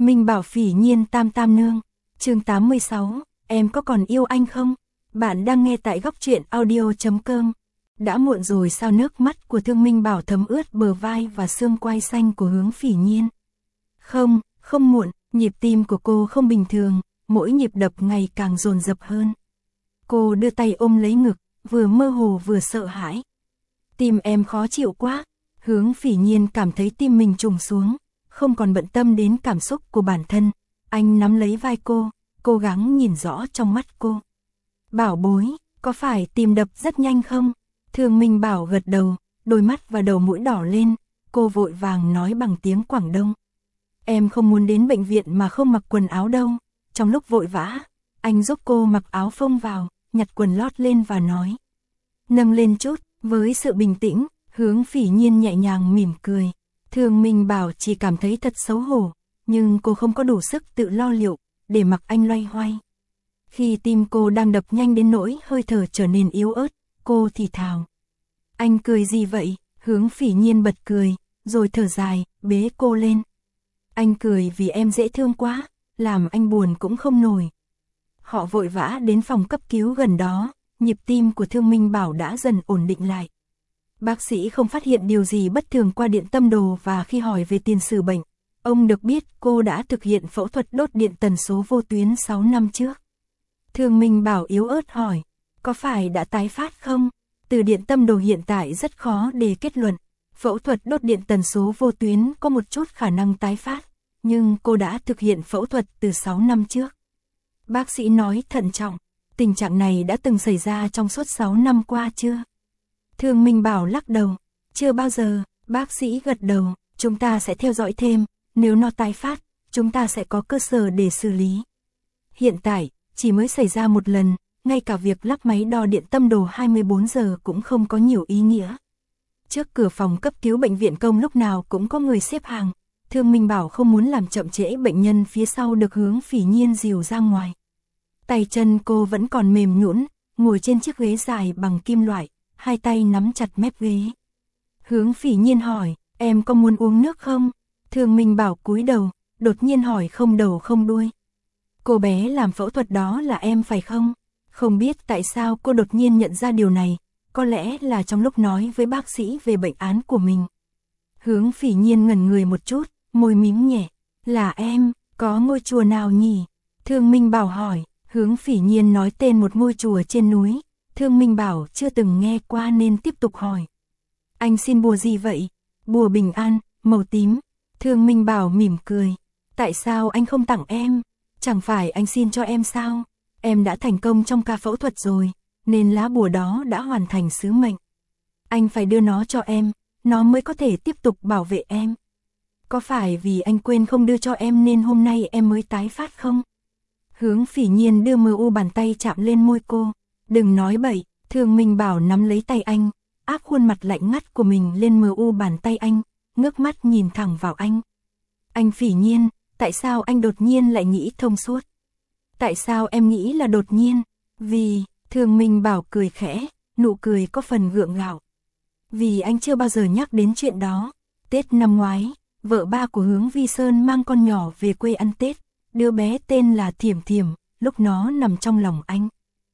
Minh Bảo Phỉ Nhiên Tam Tam Nương, chương 86, em có còn yêu anh không? Bạn đang nghe tại góc truyện audio.com. Đã muộn rồi sao? Nước mắt của Thương Minh Bảo thấm ướt bờ vai và xương quai xanh của Hướng Phỉ Nhiên. Không muộn, nhịp tim của cô không bình thường, mỗi nhịp đập ngày càng dồn dập hơn. Cô đưa tay ôm lấy ngực, vừa mơ hồ vừa sợ hãi. Tim em khó chịu quá. Hướng Phỉ Nhiên cảm thấy tim mình trùng xuống, không còn bận tâm đến cảm xúc của bản thân. Anh nắm lấy vai cô, cố gắng nhìn rõ trong mắt cô. Bảo bối, có phải tim đập rất nhanh không? Thương Minh Bảo gật đầu, đôi mắt và đầu mũi đỏ lên. Cô vội vàng nói bằng tiếng Quảng Đông. Em không muốn đến bệnh viện mà không mặc quần áo đâu. Trong lúc vội vã, anh giúp cô mặc áo phông vào, nhặt quần lót lên và nói. Nâng lên chút. Với sự bình tĩnh, Hướng Phỉ Nhiên nhẹ nhàng mỉm cười. Thương Minh Bảo chỉ cảm thấy thật xấu hổ, nhưng cô không có đủ sức tự lo liệu, để mặc anh loay hoay. Khi tim cô đang đập nhanh đến nỗi hơi thở trở nên yếu ớt, cô thì thào. Anh cười gì vậy? Hướng Phỉ Nhiên bật cười, rồi thở dài, bế cô lên. Anh cười vì em dễ thương quá, làm anh buồn cũng không nổi. Họ vội vã đến phòng cấp cứu gần đó. Nhịp tim của Thương Minh Bảo đã dần ổn định lại. Bác sĩ không phát hiện điều gì bất thường qua điện tâm đồ và khi hỏi về tiền sử bệnh, ông được biết cô đã thực hiện phẫu thuật đốt điện tần số vô tuyến 6 năm trước. Thương Minh Bảo yếu ớt hỏi, có phải đã tái phát không? Từ điện tâm đồ hiện tại rất khó để kết luận, phẫu thuật đốt điện tần số vô tuyến có một chút khả năng tái phát, nhưng cô đã thực hiện phẫu thuật từ 6 năm trước. Bác sĩ nói thận trọng. Tình trạng này đã từng xảy ra trong suốt 6 năm qua chưa? Thương Minh Bảo lắc đầu. Chưa bao giờ. Bác sĩ gật đầu. Chúng ta sẽ theo dõi thêm. Nếu nó tái phát, chúng ta sẽ có cơ sở để xử lý. Hiện tại, chỉ mới xảy ra một lần. Ngay cả việc lắp máy đo điện tâm đồ 24 giờ cũng không có nhiều ý nghĩa. Trước cửa phòng cấp cứu bệnh viện công lúc nào cũng có người xếp hàng. Thương Minh Bảo không muốn làm chậm trễ bệnh nhân phía sau được Hướng Phỉ Nhiên dìu ra ngoài. Tay chân cô vẫn còn mềm nhũn, ngồi trên chiếc ghế dài bằng kim loại, hai tay nắm chặt mép ghế. Hướng Phỉ Nhiên hỏi, em có muốn uống nước không? Thương Minh Bảo cúi đầu, đột nhiên hỏi không đầu không đuôi. Cô bé làm phẫu thuật đó là em phải không? Không biết tại sao cô đột nhiên nhận ra điều này, có lẽ là trong lúc nói với bác sĩ về bệnh án của mình. Hướng Phỉ Nhiên ngẩn người một chút, môi mím nhẹ, là em, có ngôi chùa nào nhỉ? Thương Minh Bảo hỏi. Hướng Phỉ Nhiên nói tên một ngôi chùa trên núi. Thương Minh Bảo chưa từng nghe qua nên tiếp tục hỏi. Anh xin bùa gì vậy? Bùa bình an, màu tím. Thương Minh Bảo mỉm cười. Tại sao anh không tặng em? Chẳng phải anh xin cho em sao? Em đã thành công trong ca phẫu thuật rồi, nên lá bùa đó đã hoàn thành sứ mệnh. Anh phải đưa nó cho em, nó mới có thể tiếp tục bảo vệ em. Có phải vì anh quên không đưa cho em nên hôm nay em mới tái phát không? Hướng Phỉ Nhiên đưa mờ u bàn tay chạm lên môi cô. Đừng nói bậy. Thương Minh Bảo nắm lấy tay anh, áp khuôn mặt lạnh ngắt của mình lên mờ u bàn tay anh, ngước mắt nhìn thẳng vào anh. Anh Phỉ Nhiên, tại sao anh đột nhiên lại nghĩ thông suốt? Tại sao em nghĩ là đột nhiên? Vì, Thương Minh Bảo cười khẽ, nụ cười có phần gượng gạo. Vì anh chưa bao giờ nhắc đến chuyện đó. Tết năm ngoái, vợ ba của Hướng Vi Sơn mang con nhỏ về quê ăn Tết. Đứa bé tên là Thiểm Thiểm, lúc nó nằm trong lòng anh.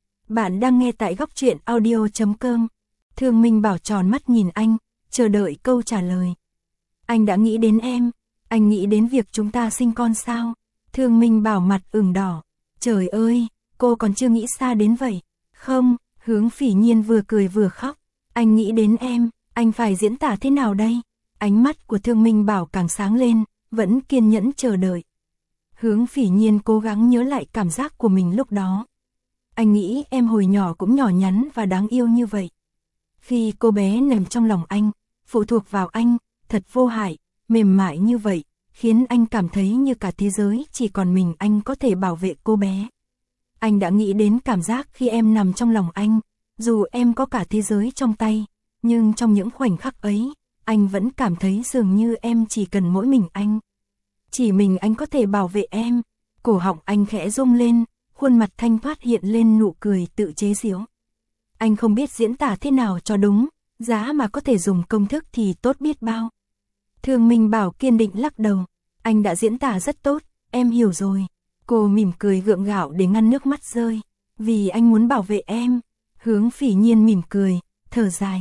Bạn đang nghe tại góc truyện audio.com. Thương Minh Bảo tròn mắt nhìn anh, chờ đợi câu trả lời. Anh đã nghĩ đến em, anh nghĩ đến việc chúng ta sinh con sao? Thương Minh Bảo mặt ửng đỏ. Trời ơi, cô còn chưa nghĩ xa đến vậy. Không, Hướng Phỉ Nhiên vừa cười vừa khóc. Anh nghĩ đến em, anh phải diễn tả thế nào đây? Ánh mắt của Thương Minh Bảo càng sáng lên, vẫn kiên nhẫn chờ đợi. Hướng Phỉ Nhiên cố gắng nhớ lại cảm giác của mình lúc đó. Anh nghĩ em hồi nhỏ cũng nhỏ nhắn và đáng yêu như vậy. Khi cô bé nằm trong lòng anh, phụ thuộc vào anh, thật vô hại, mềm mại như vậy, khiến anh cảm thấy như cả thế giới chỉ còn mình anh có thể bảo vệ cô bé. Anh đã nghĩ đến cảm giác khi em nằm trong lòng anh, dù em có cả thế giới trong tay, nhưng trong những khoảnh khắc ấy, anh vẫn cảm thấy dường như em chỉ cần mỗi mình anh. Chỉ mình anh có thể bảo vệ em. Cổ họng anh khẽ rung lên, khuôn mặt thanh thoát hiện lên nụ cười tự chế giễu. Anh không biết diễn tả thế nào cho đúng, giá mà có thể dùng công thức thì tốt biết bao. Thương Minh Bảo kiên định lắc đầu. Anh đã diễn tả rất tốt, em hiểu rồi. Cô mỉm cười gượng gạo để ngăn nước mắt rơi. Vì anh muốn bảo vệ em. Hướng Phỉ Nhiên mỉm cười, thở dài.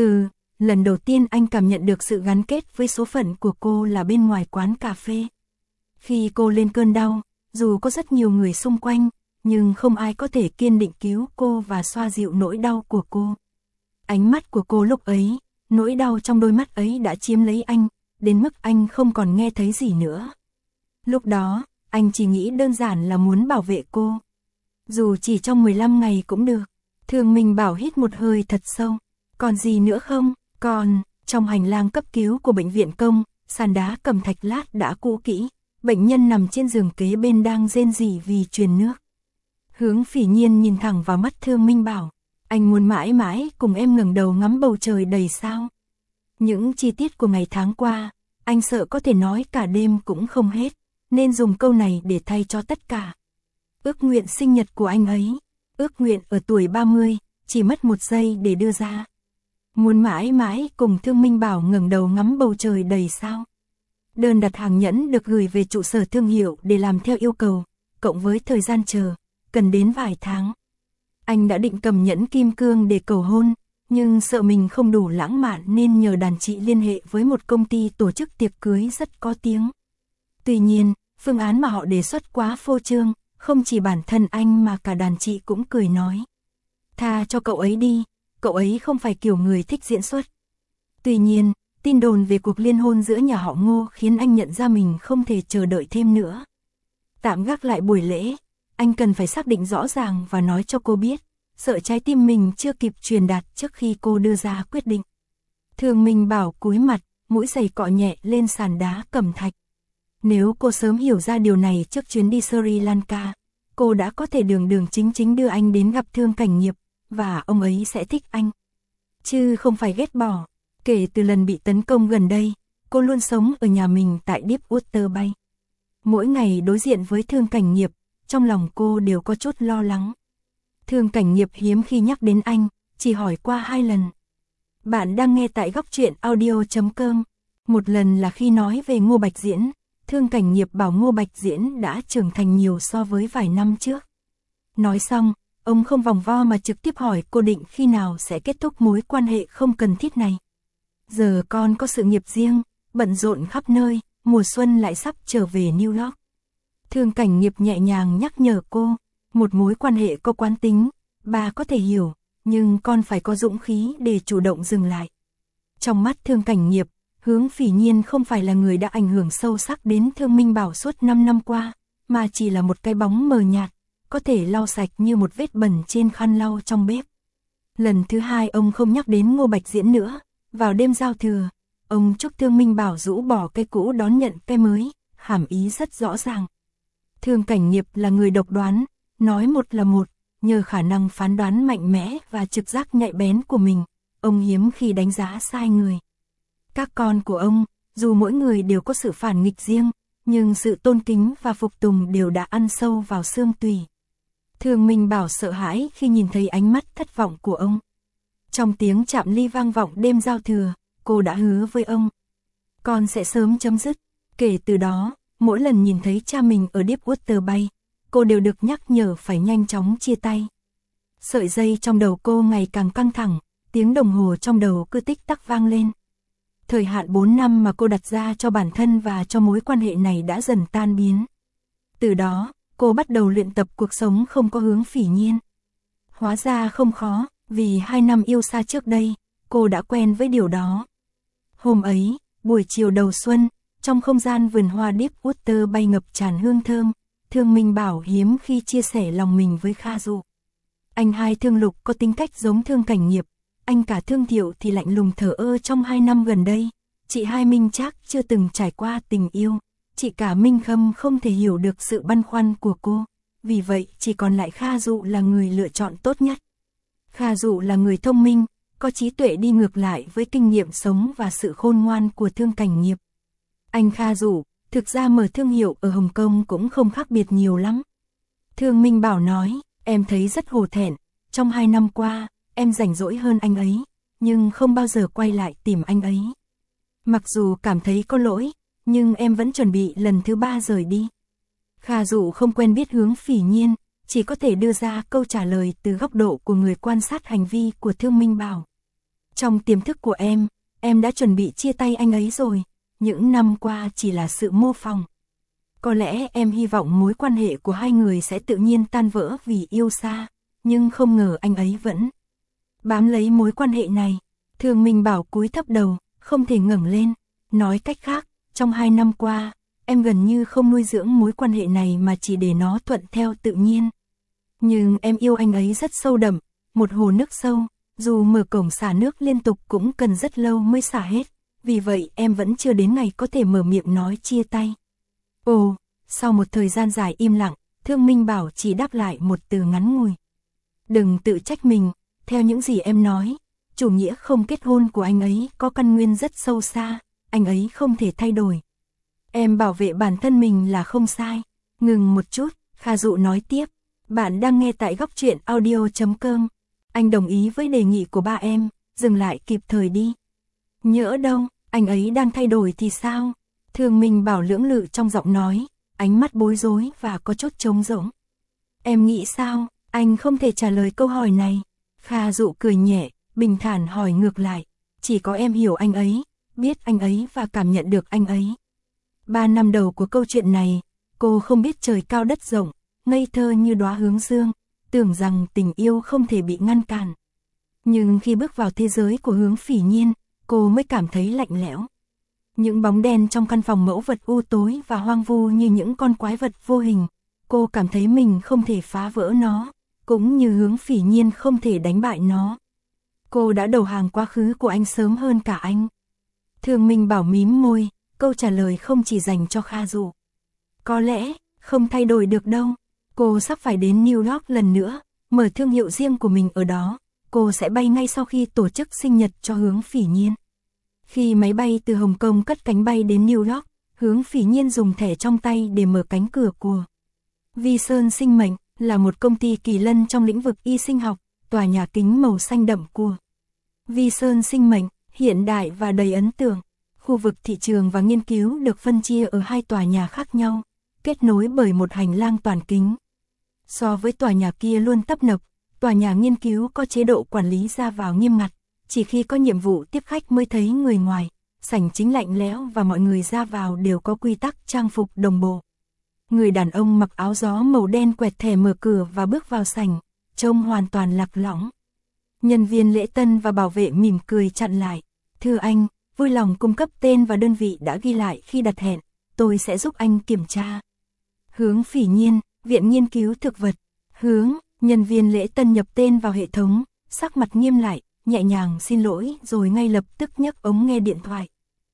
Lần đầu tiên anh cảm nhận được sự gắn kết với số phận của cô là bên ngoài quán cà phê. Khi cô lên cơn đau, dù có rất nhiều người xung quanh, nhưng không ai có thể kiên định cứu cô và xoa dịu nỗi đau của cô. Ánh mắt của cô lúc ấy, nỗi đau trong đôi mắt ấy đã chiếm lấy anh, đến mức anh không còn nghe thấy gì nữa. Lúc đó, anh chỉ nghĩ đơn giản là muốn bảo vệ cô. Dù chỉ trong 15 ngày cũng được. Thương Minh Bảo hít một hơi thật sâu. Còn gì nữa không? Còn, trong hành lang cấp cứu của bệnh viện công, sàn đá cẩm thạch lát đã cũ kỹ. Bệnh nhân nằm trên giường kế bên đang rên rỉ vì truyền nước. Hướng Phỉ Nhiên nhìn thẳng vào mắt Thương Minh Bảo. Anh muốn mãi mãi cùng em ngẩng đầu ngắm bầu trời đầy sao. Những chi tiết của ngày tháng qua, anh sợ có thể nói cả đêm cũng không hết, nên dùng câu này để thay cho tất cả. Ước nguyện sinh nhật của anh ấy, ước nguyện ở tuổi 30, chỉ mất 1 giây để đưa ra. Muốn mãi mãi cùng Thương Minh Bảo ngẩng đầu ngắm bầu trời đầy sao. Đơn đặt hàng nhẫn được gửi về trụ sở thương hiệu để làm theo yêu cầu, cộng với thời gian chờ, cần đến vài tháng. Anh đã định cầm nhẫn kim cương để cầu hôn, nhưng sợ mình không đủ lãng mạn nên nhờ đàn chị liên hệ với một công ty tổ chức tiệc cưới rất có tiếng. Tuy nhiên, phương án mà họ đề xuất quá phô trương, không chỉ bản thân anh mà cả đàn chị cũng cười nói. Tha cho cậu ấy đi, cậu ấy không phải kiểu người thích diễn xuất. Tuy nhiên, tin đồn về cuộc liên hôn giữa nhà họ Ngô khiến anh nhận ra mình không thể chờ đợi thêm nữa. Tạm gác lại buổi lễ, anh cần phải xác định rõ ràng và nói cho cô biết, sợ trái tim mình chưa kịp truyền đạt trước khi cô đưa ra quyết định. Thương Minh Bảo cúi mặt, mũi giày cọ nhẹ lên sàn đá cẩm thạch. Nếu cô sớm hiểu ra điều này trước chuyến đi Sri Lanka, cô đã có thể đường đường chính chính đưa anh đến gặp Thương Cảnh Nghiệp, và ông ấy sẽ thích anh. Chứ không phải ghét bỏ. Kể từ lần bị tấn công gần đây, cô luôn sống ở nhà mình tại Deepwater Bay. Mỗi ngày đối diện với Thương Cảnh Nghiệp, trong lòng cô đều có chút lo lắng. Thương Cảnh Nghiệp hiếm khi nhắc đến anh, chỉ hỏi qua 2 lần. Bạn đang nghe tại góc truyện audio.com. Một lần là khi nói về Ngô Bạch Diễn, Thương Cảnh Nghiệp bảo Ngô Bạch Diễn đã trưởng thành nhiều so với vài năm trước. Nói xong, ông không vòng vo mà trực tiếp hỏi cô định khi nào sẽ kết thúc mối quan hệ không cần thiết này. Giờ con có sự nghiệp riêng, bận rộn khắp nơi, mùa xuân lại sắp trở về New York. Thương Cảnh Nghiệp nhẹ nhàng nhắc nhở cô, một mối quan hệ có quán tính, bà có thể hiểu, nhưng con phải có dũng khí để chủ động dừng lại. Trong mắt Thương Cảnh Nghiệp, Hướng Phỉ Nhiên không phải là người đã ảnh hưởng sâu sắc đến Thương Minh Bảo suốt 5 năm qua, mà chỉ là một cái bóng mờ nhạt, có thể lau sạch như một vết bẩn trên khăn lau trong bếp. Lần thứ 2 ông không nhắc đến Ngô Bạch Diễn nữa, vào đêm giao thừa, ông chúc Thương Minh Bảo rũ bỏ cái cũ đón nhận cái mới, hàm ý rất rõ ràng. Thương Cảnh Nghiệp là người độc đoán, nói một là một, nhờ khả năng phán đoán mạnh mẽ và trực giác nhạy bén của mình, ông hiếm khi đánh giá sai người. Các con của ông, dù mỗi người đều có sự phản nghịch riêng, nhưng sự tôn kính và phục tùng đều đã ăn sâu vào xương tủy. Thương Minh Bảo sợ hãi khi nhìn thấy ánh mắt thất vọng của ông. Trong tiếng chạm ly vang vọng đêm giao thừa, cô đã hứa với ông. Con sẽ sớm chấm dứt. Kể từ đó, mỗi lần nhìn thấy cha mình ở Deepwater Bay, cô đều được nhắc nhở phải nhanh chóng chia tay. Sợi dây trong đầu cô ngày càng căng thẳng, tiếng đồng hồ trong đầu cứ tích tắc vang lên. Thời hạn 4 năm mà cô đặt ra cho bản thân và cho mối quan hệ này đã dần tan biến. Từ đó, cô bắt đầu luyện tập cuộc sống không có Hướng Phỉ Nhiên. Hóa ra không khó, vì 2 năm yêu xa trước đây, cô đã quen với điều đó. Hôm ấy, buổi chiều đầu xuân, trong không gian vườn hoa Deepwater Bay ngập tràn hương thơm, Thương Minh Bảo hiếm khi chia sẻ lòng mình với Kha Dụ. Anh hai Thương Lục có tính cách giống Thương Cảnh Nghiệp, anh cả Thương Thiệu thì lạnh lùng thờ ơ trong 2 năm gần đây. Chị hai Minh Trác chưa từng trải qua tình yêu, chị cả Minh Khâm không thể hiểu được sự băn khoăn của cô, vì vậy chỉ còn lại Kha Dụ là người lựa chọn tốt nhất. Kha Dụ là người thông minh, có trí tuệ đi ngược lại với kinh nghiệm sống và sự khôn ngoan của Thương Cảnh Nghiệp. Anh Kha Dụ, thực ra mở thương hiệu ở Hồng Kông cũng không khác biệt nhiều lắm. Thương Minh Bảo nói, em thấy rất hổ thẹn, trong 2 năm qua, em rảnh rỗi hơn anh ấy, nhưng không bao giờ quay lại tìm anh ấy. Mặc dù cảm thấy có lỗi, nhưng em vẫn chuẩn bị lần thứ 3 rời đi. Kha Dụ không quen biết Hướng Phỉ Nhiên, chỉ có thể đưa ra câu trả lời từ góc độ của người quan sát hành vi của Thương Minh Bảo. Trong tiềm thức của em đã chuẩn bị chia tay anh ấy rồi, những năm qua chỉ là sự mô phỏng. Có lẽ em hy vọng mối quan hệ của hai người sẽ tự nhiên tan vỡ vì yêu xa, nhưng không ngờ anh ấy vẫn bám lấy mối quan hệ này. Thương Minh Bảo cúi thấp đầu, không thể ngẩng lên. Nói cách khác, trong 2 năm qua, em gần như không nuôi dưỡng mối quan hệ này mà chỉ để nó thuận theo tự nhiên. Nhưng em yêu anh ấy rất sâu đậm, một hồ nước sâu, dù mở cổng xả nước liên tục cũng cần rất lâu mới xả hết. Vì vậy em vẫn chưa đến ngày có thể mở miệng nói chia tay. Ồ, sau một thời gian dài im lặng, Thương Minh Bảo chỉ đáp lại một từ ngắn ngủi. Đừng tự trách mình, theo những gì em nói, chủ nghĩa không kết hôn của anh ấy có căn nguyên rất sâu xa, anh ấy không thể thay đổi. Em bảo vệ bản thân mình là không sai. Ngừng một chút, Kha Dụ nói tiếp. Bạn đang nghe tại Góc Truyện Audio.com. Anh đồng ý với đề nghị của ba em, dừng lại kịp thời đi. Nhỡ đâu, anh ấy đang thay đổi thì sao? Thương Minh Bảo lưỡng lự trong giọng nói, ánh mắt bối rối và có chút trống rỗng. Em nghĩ sao? Anh không thể trả lời câu hỏi này. Kha Dụ cười nhẹ, bình thản hỏi ngược lại. Chỉ có em hiểu anh ấy, biết anh ấy và cảm nhận được anh ấy. 3 năm đầu của câu chuyện này, cô không biết trời cao đất rộng, ngây thơ như đóa hướng dương, tưởng rằng tình yêu không thể bị ngăn cản. Nhưng khi bước vào thế giới của Hướng Phỉ Nhiên, cô mới cảm thấy lạnh lẽo. Những bóng đen trong căn phòng mẫu vật u tối và hoang vu như những con quái vật vô hình, cô cảm thấy mình không thể phá vỡ nó, cũng như Hướng Phỉ Nhiên không thể đánh bại nó. Cô đã đầu hàng quá khứ của anh sớm hơn cả anh. Thương Minh Bảo mím môi, câu trả lời không chỉ dành cho Kha Dụ. Có lẽ, không thay đổi được đâu. Cô sắp phải đến New York lần nữa, mở thương hiệu riêng của mình ở đó. Cô sẽ bay ngay sau khi tổ chức sinh nhật cho Hướng Phỉ Nhiên. Khi máy bay từ Hồng Kông cất cánh bay đến New York, Hướng Phỉ Nhiên dùng thẻ trong tay để mở cánh cửa của Vi Sơn Sinh Mệnh, là một công ty kỳ lân trong lĩnh vực y sinh học. Tòa nhà kính màu xanh đậm của Vi Sơn Sinh Mệnh, hiện đại và đầy ấn tượng. Khu vực thị trường và nghiên cứu được phân chia ở 2 tòa nhà khác nhau, kết nối bởi một hành lang toàn kính. So với tòa nhà kia luôn tấp nập, tòa nhà nghiên cứu có chế độ quản lý ra vào nghiêm ngặt, chỉ khi có nhiệm vụ tiếp khách mới thấy người ngoài, sảnh chính lạnh lẽo và mọi người ra vào đều có quy tắc trang phục đồng bộ. Người đàn ông mặc áo gió màu đen quẹt thẻ mở cửa và bước vào sảnh, trông hoàn toàn lạc lõng. Nhân viên lễ tân và bảo vệ mỉm cười chặn lại. Thưa anh, vui lòng cung cấp tên và đơn vị đã ghi lại khi đặt hẹn, tôi sẽ giúp anh kiểm tra. Hướng Phỉ Nhiên, Viện Nghiên cứu Thực vật. Hướng, nhân viên lễ tân nhập tên vào hệ thống, sắc mặt nghiêm lại, nhẹ nhàng xin lỗi rồi ngay lập tức nhấc ống nghe điện thoại.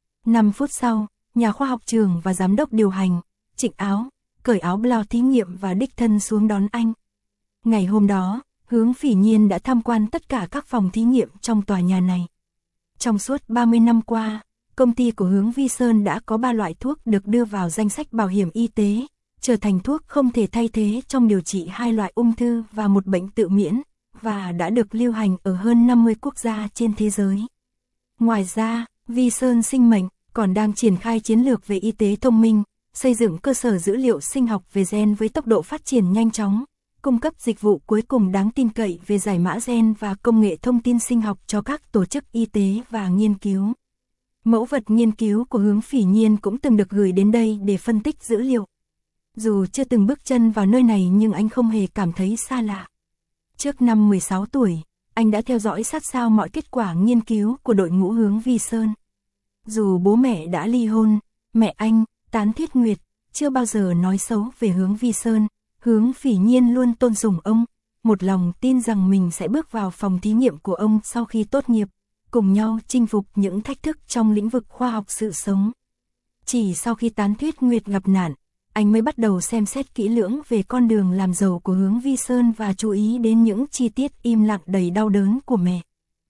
5 phút sau, nhà khoa học trưởng và giám đốc điều hành, chỉnh áo, cởi áo blau thí nghiệm và đích thân xuống đón anh. Ngày hôm đó, Hướng Phỉ Nhiên đã tham quan tất cả các phòng thí nghiệm trong tòa nhà này. Trong suốt 30 năm qua, công ty của Hướng Vi Sơn đã có 3 loại thuốc được đưa vào danh sách bảo hiểm y tế, trở thành thuốc không thể thay thế trong điều trị 2 loại ung thư và một bệnh tự miễn, và đã được lưu hành ở hơn 50 quốc gia trên thế giới. Ngoài ra, Vi Sơn Sinh Mệnh còn đang triển khai chiến lược về y tế thông minh, xây dựng cơ sở dữ liệu sinh học về gen với tốc độ phát triển nhanh chóng, cung cấp dịch vụ cuối cùng đáng tin cậy về giải mã gen và công nghệ thông tin sinh học cho các tổ chức y tế và nghiên cứu. Mẫu vật nghiên cứu của Hướng Phỉ Nhiên cũng từng được gửi đến đây để phân tích dữ liệu. Dù chưa từng bước chân vào nơi này nhưng anh không hề cảm thấy xa lạ. Trước năm 16 tuổi, anh đã theo dõi sát sao mọi kết quả nghiên cứu của đội ngũ Hướng Vi Sơn. Dù bố mẹ đã ly hôn, mẹ anh, Tán Thiết Nguyệt, chưa bao giờ nói xấu về Hướng Vi Sơn. Hướng Phỉ Nhiên luôn tôn sùng ông, một lòng tin rằng mình sẽ bước vào phòng thí nghiệm của ông sau khi tốt nghiệp, cùng nhau chinh phục những thách thức trong lĩnh vực khoa học sự sống. Chỉ sau khi Tán Thuyết Nguyệt gặp nạn, anh mới bắt đầu xem xét kỹ lưỡng về con đường làm giàu của Hướng Vi Sơn và chú ý đến những chi tiết im lặng đầy đau đớn của mẹ.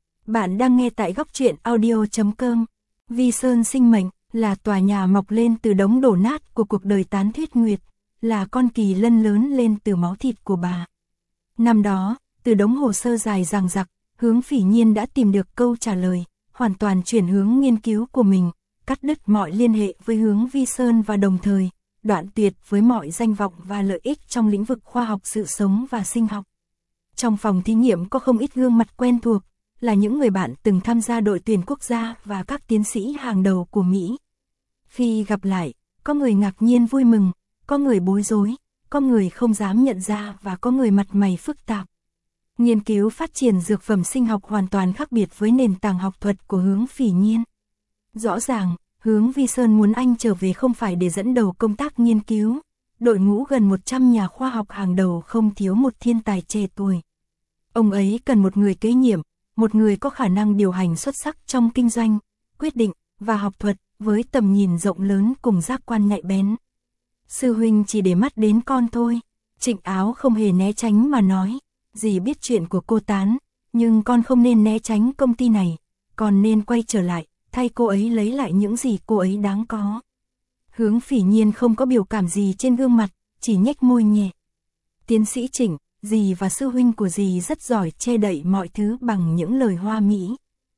Bạn đang nghe tại Góc Truyện Audio.com. Vi Sơn Sinh Mệnh là tòa nhà mọc lên từ đống đổ nát của cuộc đời Tán Thuyết Nguyệt, là con kỳ lân lớn lên từ máu thịt của bà. Năm đó, từ đống hồ sơ dài dằng dặc, Hướng Phỉ Nhiên đã tìm được câu trả lời, hoàn toàn chuyển hướng nghiên cứu của mình, cắt đứt mọi liên hệ với Hướng Vi Sơn và đồng thời đoạn tuyệt với mọi danh vọng và lợi ích trong lĩnh vực khoa học sự sống và sinh học. Trong phòng thí nghiệm có không ít gương mặt quen thuộc, là những người bạn từng tham gia đội tuyển quốc gia và các tiến sĩ hàng đầu của Mỹ. Khi gặp lại, có người ngạc nhiên vui mừng, có người bối rối, có người không dám nhận ra và có người mặt mày phức tạp. Nghiên cứu phát triển dược phẩm sinh học hoàn toàn khác biệt với nền tảng học thuật của Hướng Phỉ Nhiên. Rõ ràng, Hướng Vi Sơn muốn anh trở về không phải để dẫn đầu công tác nghiên cứu. Đội ngũ gần 100 nhà khoa học hàng đầu không thiếu một thiên tài trẻ tuổi. Ông ấy cần một người kế nhiệm, một người có khả năng điều hành xuất sắc trong kinh doanh, quyết định và học thuật, với tầm nhìn rộng lớn cùng giác quan nhạy bén. Sư huynh chỉ để mắt đến con thôi. Trịnh Áo không hề né tránh mà nói, dì biết chuyện của cô Tán, nhưng con không nên né tránh công ty này, còn nên quay trở lại, thay cô ấy lấy lại những gì cô ấy đáng có. Hướng Phỉ Nhiên không có biểu cảm gì trên gương mặt, chỉ nhếch môi nhẹ. Tiến sĩ Trịnh, dì và sư huynh của dì rất giỏi che đậy mọi thứ bằng những lời hoa mỹ.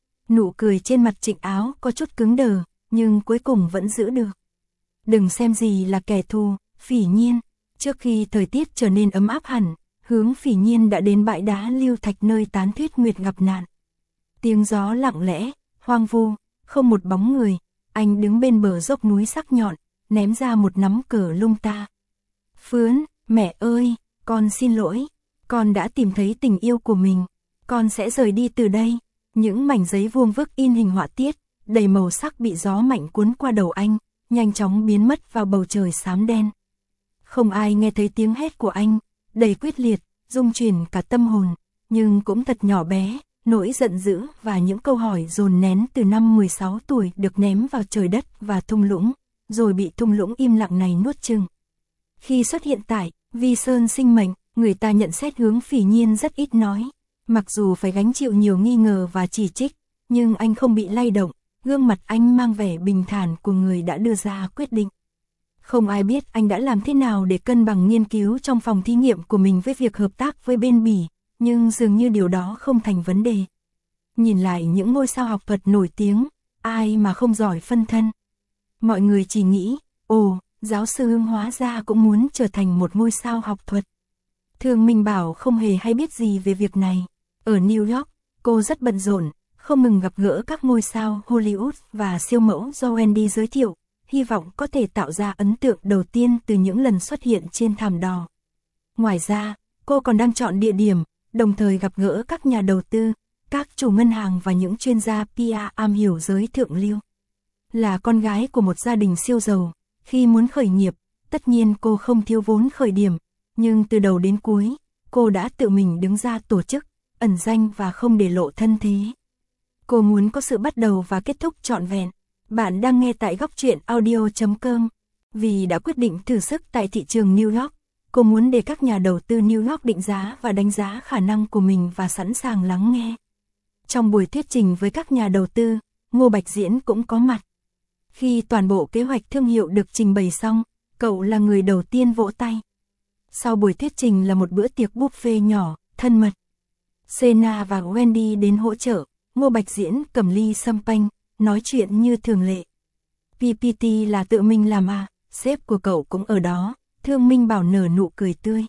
Nụ cười trên mặt Trịnh Áo có chút cứng đờ, nhưng cuối cùng vẫn giữ được. Đừng xem dì là kẻ thù, Phỉ Nhiên. Trước khi thời tiết trở nên ấm áp hẳn, Hướng Phỉ Nhiên đã đến bãi đá Lưu Thạch nơi Tán Thuyết Nguyệt gặp nạn. Tiếng gió lặng lẽ, hoang vu, không một bóng người, anh đứng bên bờ dốc núi sắc nhọn, ném ra một nắm cờ lung ta. Phướn, mẹ ơi, con xin lỗi, con đã tìm thấy tình yêu của mình, con sẽ rời đi từ đây. Những mảnh giấy vuông vức in hình họa tiết, đầy màu sắc bị gió mạnh cuốn qua đầu anh, nhanh chóng biến mất vào bầu trời xám đen. Không ai nghe thấy tiếng hét của anh, đầy quyết liệt, rung chuyển cả tâm hồn, nhưng cũng thật nhỏ bé, nỗi giận dữ và những câu hỏi dồn nén từ năm 16 tuổi được ném vào trời đất và thung lũng, rồi bị thung lũng im lặng này nuốt chửng. Khi xuất hiện tại Vi Sơn Sinh Mệnh, người ta nhận xét Hướng Phỉ Nhiên rất ít nói, mặc dù phải gánh chịu nhiều nghi ngờ và chỉ trích, nhưng anh không bị lay động, gương mặt anh mang vẻ bình thản của người đã đưa ra quyết định. Không ai biết anh đã làm thế nào để cân bằng nghiên cứu trong phòng thí nghiệm của mình với việc hợp tác với bên Bỉ, nhưng dường như điều đó không thành vấn đề. Nhìn lại những ngôi sao học thuật nổi tiếng, ai mà không giỏi phân thân. Mọi người chỉ nghĩ, ồ, giáo sư Hưng hóa ra cũng muốn trở thành một ngôi sao học thuật. Thương Minh Bảo không hề hay biết gì về việc này. Ở New York, cô rất bận rộn, không ngừng gặp gỡ các ngôi sao Hollywood và siêu mẫu do Wendy giới thiệu, hy vọng có thể tạo ra ấn tượng đầu tiên từ những lần xuất hiện trên thảm đỏ. Ngoài ra, cô còn đang chọn địa điểm, đồng thời gặp gỡ các nhà đầu tư, các chủ ngân hàng và những chuyên gia PR am hiểu giới thượng lưu. Là con gái của một gia đình siêu giàu, khi muốn khởi nghiệp, tất nhiên cô không thiếu vốn khởi điểm, nhưng từ đầu đến cuối, cô đã tự mình đứng ra tổ chức, ẩn danh và không để lộ thân thế. Cô muốn có sự bắt đầu và kết thúc trọn vẹn. Bạn đang nghe tại góc truyện audio.com. Vì đã quyết định thử sức tại thị trường New York, cô muốn để các nhà đầu tư New York định giá và đánh giá khả năng của mình và sẵn sàng lắng nghe. Trong buổi thuyết trình với các nhà đầu tư, Ngô Bạch Diễn cũng có mặt. Khi toàn bộ kế hoạch thương hiệu được trình bày xong, cậu là người đầu tiên vỗ tay. Sau buổi thuyết trình là một bữa tiệc buffet nhỏ, thân mật. Sena và Wendy đến hỗ trợ, Ngô Bạch Diễn cầm ly champagne, nói chuyện như thường lệ. PPT là tự mình làm à, sếp của cậu cũng ở đó, Thương Minh Bảo nở nụ cười tươi.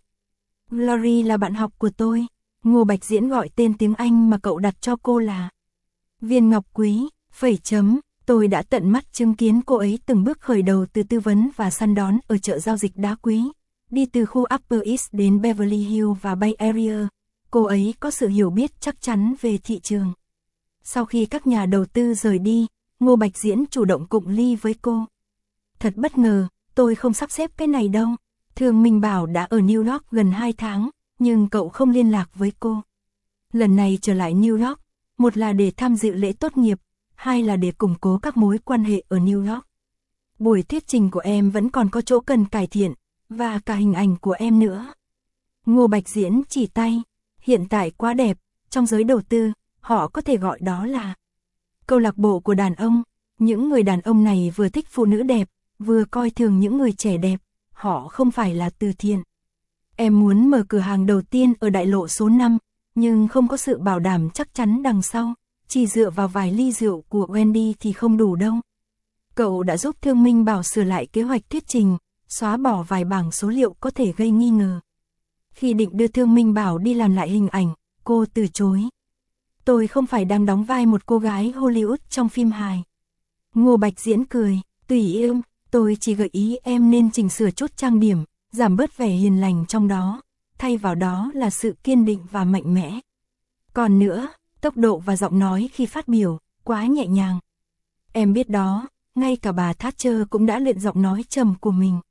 Glory là bạn học của tôi, Ngô Bạch Diễn gọi tên tiếng Anh mà cậu đặt cho cô là Viên Ngọc Quý, phẩy chấm, tôi đã tận mắt chứng kiến cô ấy từng bước khởi đầu từ tư vấn và săn đón ở chợ giao dịch đá quý, đi từ khu Upper East đến Beverly Hills và Bay Area, cô ấy có sự hiểu biết chắc chắn về thị trường. Sau khi các nhà đầu tư rời đi, Ngô Bạch Diễn chủ động cụng ly với cô. Thật bất ngờ, tôi không sắp xếp cái này đâu. Thương Minh Bảo đã ở New York gần 2 tháng, nhưng cậu không liên lạc với cô. Lần này trở lại New York, một là để tham dự lễ tốt nghiệp, hai là để củng cố các mối quan hệ ở New York. Buổi thuyết trình của em vẫn còn có chỗ cần cải thiện, và cả hình ảnh của em nữa. Ngô Bạch Diễn chỉ tay, hiện tại quá đẹp, trong giới đầu tư, họ có thể gọi đó là câu lạc bộ của đàn ông. Những người đàn ông này vừa thích phụ nữ đẹp, vừa coi thường những người trẻ đẹp, họ không phải là từ thiện. Em muốn mở cửa hàng đầu tiên ở đại lộ số 5, nhưng không có sự bảo đảm chắc chắn đằng sau, chỉ dựa vào vài ly rượu của Wendy thì không đủ đâu. Cậu đã giúp Thương Minh Bảo sửa lại kế hoạch thuyết trình, xóa bỏ vài bảng số liệu có thể gây nghi ngờ. Khi định đưa Thương Minh Bảo đi làm lại hình ảnh, cô từ chối. Tôi không phải đang đóng vai một cô gái Hollywood trong phim hài. Ngô Bạch Diễn cười, tùy em, tôi chỉ gợi ý em nên chỉnh sửa chút trang điểm, giảm bớt vẻ hiền lành trong đó, thay vào đó là sự kiên định và mạnh mẽ. Còn nữa, tốc độ và giọng nói khi phát biểu, quá nhẹ nhàng. Em biết đó, ngay cả bà Thatcher cũng đã luyện giọng nói trầm của mình.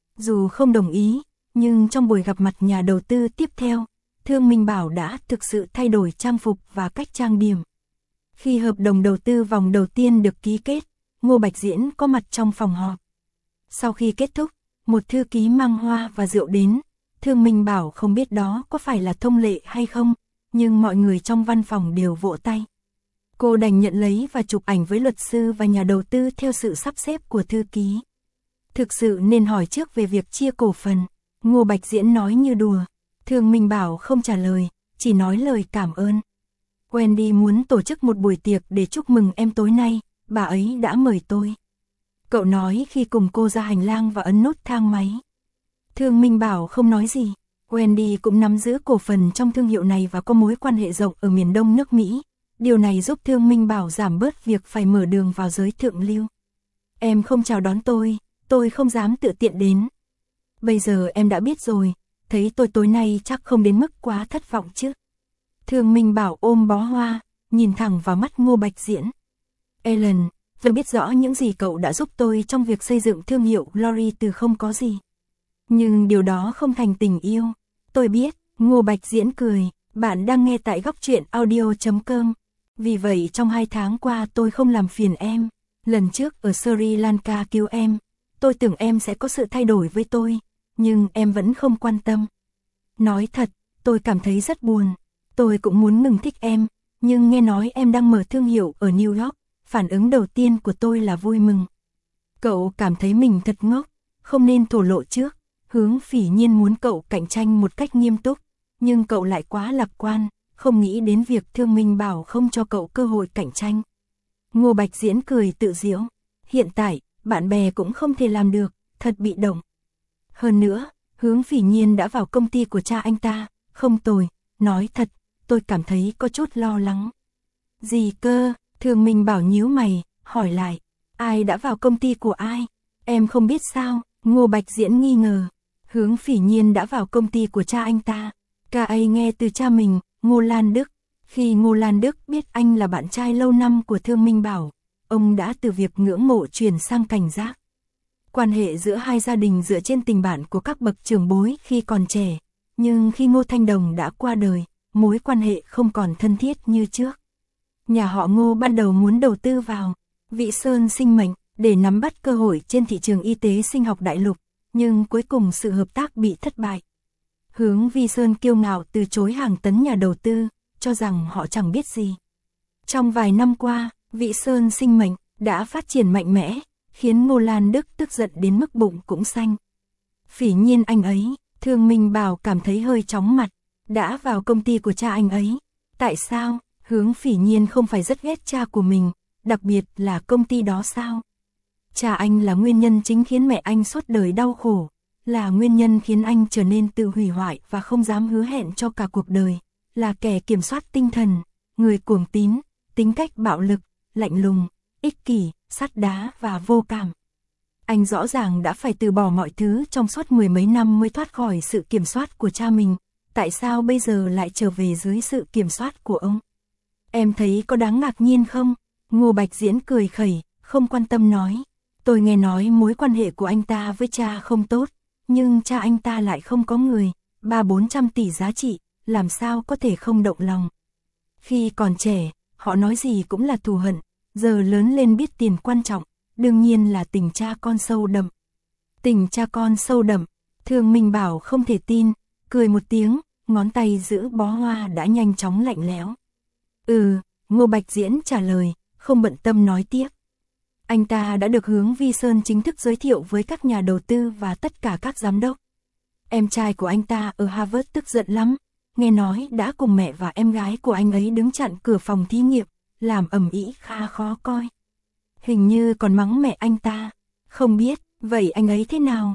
Dù không đồng ý, nhưng trong buổi gặp mặt nhà đầu tư tiếp theo, Thương Minh Bảo đã thực sự thay đổi trang phục và cách trang điểm. Khi hợp đồng đầu tư vòng đầu tiên được ký kết, Ngô Bạch Diễn có mặt trong phòng họp. Sau khi kết thúc, một thư ký mang hoa và rượu đến. Thương Minh Bảo không biết đó có phải là thông lệ hay không, nhưng mọi người trong văn phòng đều vỗ tay. Cô đành nhận lấy và chụp ảnh với luật sư và nhà đầu tư theo sự sắp xếp của thư ký. Thực sự nên hỏi trước về việc chia cổ phần, Ngô Bạch Diễn nói như đùa. Thương Minh Bảo không trả lời, chỉ nói lời cảm ơn. Wendy muốn tổ chức một buổi tiệc để chúc mừng em tối nay, bà ấy đã mời tôi. Cậu nói khi cùng cô ra hành lang và ấn nút thang máy. Thương Minh Bảo không nói gì. Wendy cũng nắm giữ cổ phần trong thương hiệu này và có mối quan hệ rộng ở miền đông nước Mỹ. Điều này giúp Thương Minh Bảo giảm bớt việc phải mở đường vào giới thượng lưu. Em không chào đón tôi không dám tự tiện đến. Bây giờ em đã biết rồi, thấy tôi tối nay chắc không đến mức quá thất vọng chứ. Thương Minh Bảo ôm bó hoa, nhìn thẳng vào mắt Ngô Bạch Diễn. Ellen, tôi biết rõ những gì cậu đã giúp tôi trong việc xây dựng thương hiệu Glory từ không có gì. Nhưng điều đó không thành tình yêu. Tôi biết, Ngô Bạch Diễn cười, bạn đang nghe tại Góc Truyện Audio.com. Vì vậy trong 2 tháng qua tôi không làm phiền em. Lần trước ở Sri Lanka cứu em, tôi tưởng em sẽ có sự thay đổi với tôi, nhưng em vẫn không quan tâm. Nói thật, tôi cảm thấy rất buồn. Tôi cũng muốn ngừng thích em, nhưng nghe nói em đang mở thương hiệu ở New York, phản ứng đầu tiên của tôi là vui mừng. Cậu cảm thấy mình thật ngốc, không nên thổ lộ trước. Hướng Phỉ Nhiên muốn cậu cạnh tranh một cách nghiêm túc, nhưng cậu lại quá lạc quan, không nghĩ đến việc Thương Minh Bảo không cho cậu cơ hội cạnh tranh. Ngô Bạch Diễn cười tự giễu, hiện tại, bạn bè cũng không thể làm được, thật bị động. Hơn nữa, Hướng Phỉ Nhiên đã vào công ty của cha anh ta, không tồi, nói thật, tôi cảm thấy có chút lo lắng. Gì cơ? Thương Minh Bảo nhíu mày, hỏi lại, ai đã vào công ty của ai? Em không biết sao? Ngô Bạch Diễn nghi ngờ. Hướng Phỉ Nhiên đã vào công ty của cha anh ta. Cả ấy nghe từ cha mình, Ngô Lan Đức. Khi Ngô Lan Đức biết anh là bạn trai lâu năm của Thương Minh Bảo, ông đã từ việc ngưỡng mộ chuyển sang cảnh giác. Quan hệ giữa hai gia đình dựa trên tình bạn của các bậc trưởng bối khi còn trẻ, nhưng khi Ngô Thanh Đồng đã qua đời, mối quan hệ không còn thân thiết như trước. Nhà họ Ngô ban đầu muốn đầu tư vào Vị Sơn Sinh Mệnh để nắm bắt cơ hội trên thị trường y tế sinh học đại lục, nhưng cuối cùng sự hợp tác bị thất bại. Hướng Vi Sơn kiêu ngạo từ chối hàng tấn nhà đầu tư, cho rằng họ chẳng biết gì. Trong vài năm qua, Vị Sơn Sinh Mệnh đã phát triển mạnh mẽ, khiến Ngô Lan Đức tức giận đến mức bụng cũng xanh. Phỉ Nhiên anh ấy, Thương Minh Bảo cảm thấy hơi chóng mặt, đã vào công ty của cha anh ấy. Tại sao? Hướng Phỉ Nhiên không phải rất ghét cha của mình, đặc biệt là công ty đó sao? Cha anh là nguyên nhân chính khiến mẹ anh suốt đời đau khổ, là nguyên nhân khiến anh trở nên tự hủy hoại và không dám hứa hẹn cho cả cuộc đời, là kẻ kiểm soát tinh thần, người cuồng tín, tính cách bạo lực, lạnh lùng, ích kỷ, sắt đá và vô cảm. Anh rõ ràng đã phải từ bỏ mọi thứ trong suốt 10 mấy năm mới thoát khỏi sự kiểm soát của cha mình, tại sao bây giờ lại trở về dưới sự kiểm soát của ông? Em thấy có đáng ngạc nhiên không? Ngô Bạch Diễn cười khẩy, không quan tâm nói. Tôi nghe nói mối quan hệ của anh ta với cha không tốt, nhưng cha anh ta lại không có người, 300-400 tỷ giá trị, làm sao có thể không động lòng. Khi còn trẻ, họ nói gì cũng là thù hận, giờ lớn lên biết tiền quan trọng, đương nhiên là tình cha con sâu đậm. Tình cha con sâu đậm, Thương Minh Bảo không thể tin, cười một tiếng, ngón tay giữ bó hoa đã nhanh chóng lạnh lẽo. Ngô Bạch Diễn trả lời, không bận tâm nói tiếp. Anh ta đã được Hướng Vi Sơn chính thức giới thiệu với các nhà đầu tư và tất cả các giám đốc. Em trai của anh ta ở Harvard tức giận lắm, nghe nói đã cùng mẹ và em gái của anh ấy đứng chặn cửa phòng thí nghiệm, làm ầm ĩ khá khó coi. Hình như còn mắng mẹ anh ta, không biết, vậy anh ấy thế nào?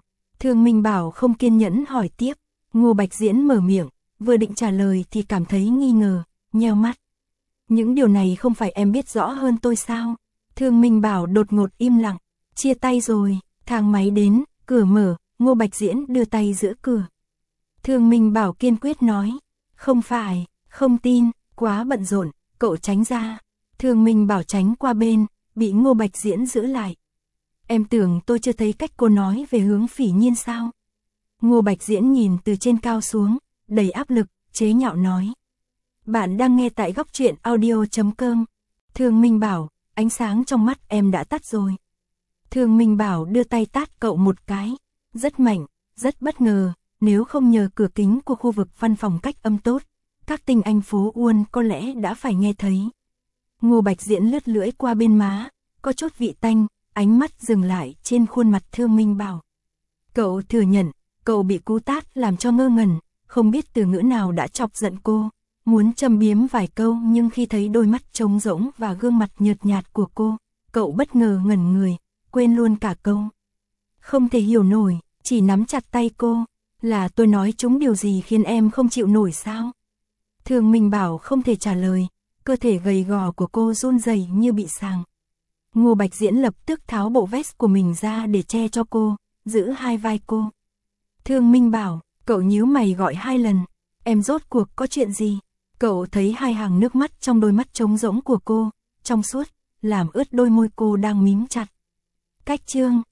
Thương Minh Bảo không kiên nhẫn hỏi tiếp, Ngô Bạch Diễn mở miệng, vừa định trả lời thì cảm thấy nghi ngờ, nheo mắt. Những điều này không phải em biết rõ hơn tôi sao? Thương Minh Bảo đột ngột im lặng, chia tay rồi, thang máy đến, cửa mở, Ngô Bạch Diễn đưa tay giữa cửa. Thương Minh Bảo kiên quyết nói, không phải, không tin, quá bận rộn, cậu tránh ra. Thương Minh Bảo tránh qua bên, bị Ngô Bạch Diễn giữ lại. Em tưởng tôi chưa thấy cách cô nói về Hướng Phỉ Nhiên sao? Ngô Bạch Diễn nhìn từ trên cao xuống, đầy áp lực, chế nhạo nói. Bạn đang nghe tại góc truyện audio.com. Thương Minh Bảo, ánh sáng trong mắt em đã tắt rồi. Thương Minh Bảo đưa tay tát cậu một cái, rất mạnh, rất bất ngờ, nếu không nhờ cửa kính của khu vực văn phòng cách âm tốt, các tinh anh phố Uôn có lẽ đã phải nghe thấy. Ngô Bạch Diễn lướt lưỡi qua bên má, có chút vị tanh, ánh mắt dừng lại trên khuôn mặt Thương Minh Bảo. Cậu thừa nhận, cậu bị cú tát làm cho ngơ ngẩn, không biết từ ngữ nào đã chọc giận cô, muốn châm biếm vài câu nhưng khi thấy đôi mắt trống rỗng và gương mặt nhợt nhạt của cô, cậu bất ngờ ngẩn người, quên luôn cả câu. Không thể hiểu nổi, chỉ nắm chặt tay cô, là tôi nói trúng điều gì khiến em không chịu nổi sao? Thương Minh Bảo không thể trả lời, cơ thể gầy gò của cô run rẩy như bị sàng. Ngô Bạch Diễn lập tức tháo bộ vest của mình ra để che cho cô, giữ hai vai cô. Thương Minh Bảo, cậu nhíu mày gọi 2 lần, em rốt cuộc có chuyện gì? Cậu thấy 2 hàng nước mắt trong đôi mắt trống rỗng của cô, trong suốt, làm ướt đôi môi cô đang mím chặt. Cách chương